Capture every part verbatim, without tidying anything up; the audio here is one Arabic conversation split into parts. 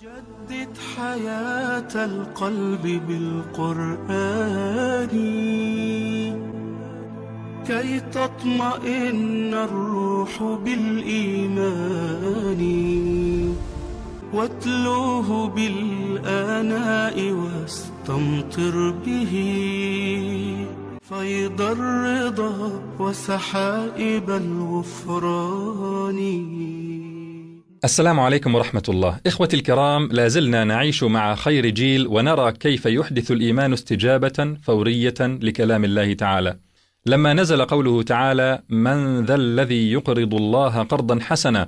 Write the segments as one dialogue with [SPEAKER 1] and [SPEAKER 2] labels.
[SPEAKER 1] جدد حياة القلب بالقرآن كي تطمئن الروح بالإيمان، واتلوه بالآناء واستمطر به فيض الرضا وسحائب الغفران.
[SPEAKER 2] السلام عليكم ورحمة الله. إخوتي الكرام، لازلنا نعيش مع خير جيل ونرى كيف يحدث الإيمان استجابة فورية لكلام الله تعالى. لما نزل قوله تعالى: من ذا الذي يقرض الله قرضا حسنا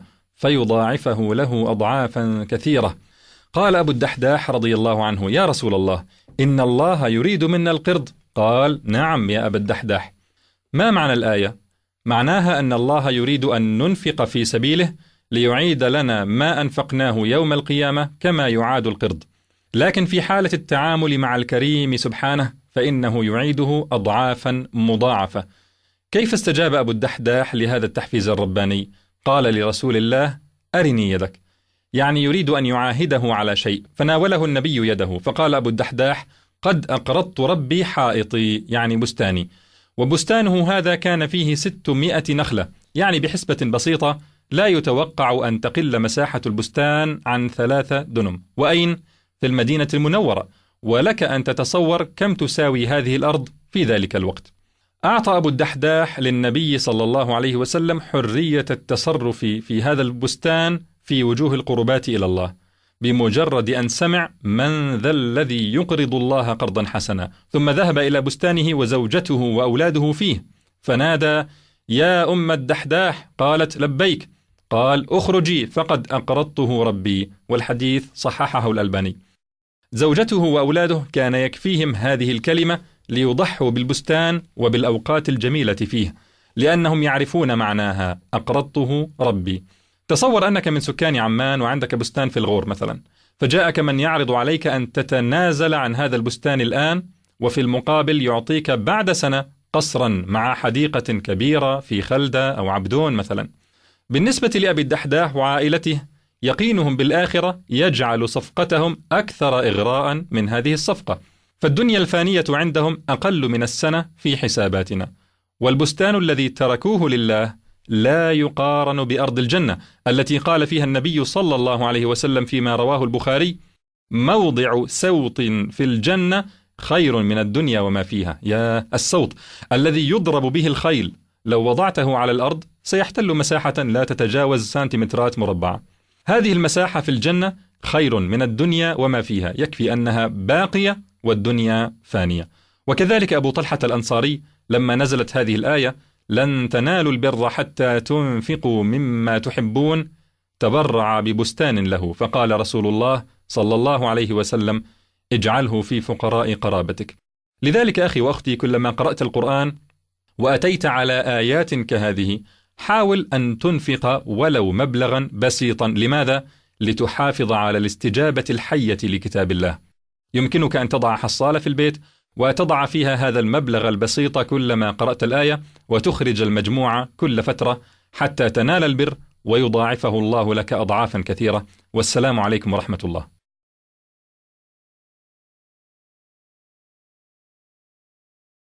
[SPEAKER 2] فيضاعفه له أضعافا كثيرة، قال أبو الدحداح رضي الله عنه: يا رسول الله، إن الله يريد منا القرض. قال: نعم يا أبا الدحداح. ما معنى الآية؟ معناها أن الله يريد أن ننفق في سبيله ليعيد لنا ما أنفقناه يوم القيامة كما يعاد القرض، لكن في حالة التعامل مع الكريم سبحانه فإنه يعيده أضعافا مضاعفة. كيف استجاب أبو الدحداح لهذا التحفيز الرباني؟ قال لرسول الله: أرني يدك، يعني يريد أن يعاهده على شيء، فناوله النبي يده، فقال أبو الدحداح: قد أقرضت ربي حائطي، يعني بستاني، وبستانه هذا كان فيه ستمائة نخلة، يعني بحسبة بسيطة لا يتوقع أن تقل مساحة البستان عن ثلاثة دنم، وأين؟ في المدينة المنورة، ولك أن تتصور كم تساوي هذه الأرض في ذلك الوقت. أعطى أبو الدحداح للنبي صلى الله عليه وسلم حرية التصرف في هذا البستان في وجوه القربات إلى الله، بمجرد أن سمع من ذا الذي يقرض الله قرضا حسنا، ثم ذهب إلى بستانه وزوجته وأولاده فيه، فنادى: يا أم الدحداح. قالت: لبيك. قال: أخرجي فقد أقرضته ربي، والحديث صححه الألباني. زوجته وأولاده كان يكفيهم هذه الكلمة ليضحوا بالبستان وبالأوقات الجميلة فيه، لأنهم يعرفون معناها: أقرضته ربي. تصور أنك من سكان عمان وعندك بستان في الغور مثلا، فجاءك من يعرض عليك أن تتنازل عن هذا البستان الآن، وفي المقابل يعطيك بعد سنة قصرا مع حديقة كبيرة في خلدة أو عبدون مثلا. بالنسبة لأبي الدحداح وعائلته، يقينهم بالآخرة يجعل صفقتهم أكثر إغراء من هذه الصفقة، فالدنيا الفانية عندهم أقل من السنة في حساباتنا، والبستان الذي تركوه لله لا يقارن بأرض الجنة التي قال فيها النبي صلى الله عليه وسلم فيما رواه البخاري: موضع سوط في الجنة خير من الدنيا وما فيها. يا السوط الذي يضرب به الخيل، لو وضعته على الأرض سيحتل مساحة لا تتجاوز سنتيمترات مربعة. هذه المساحة في الجنة خير من الدنيا وما فيها، يكفي أنها باقية والدنيا فانية. وكذلك أبو طلحة الأنصاري لما نزلت هذه الآية: لن تنالوا البر حتى تنفقوا مما تحبون، تبرع ببستان له، فقال رسول الله صلى الله عليه وسلم: اجعله في فقراء قرابتك. لذلك أخي وأختي، كلما قرأت القرآن وأتيت على آيات كهذه، حاول أن تنفق ولو مبلغا بسيطا. لماذا؟ لتحافظ على الاستجابة الحية لكتاب الله. يمكنك أن تضع حصالة في البيت وتضع فيها هذا المبلغ البسيط كلما قرأت الآية، وتخرج المجموعة كل فترة حتى تنال البر ويضاعفه الله لك أضعافا كثيرة. والسلام عليكم ورحمة الله.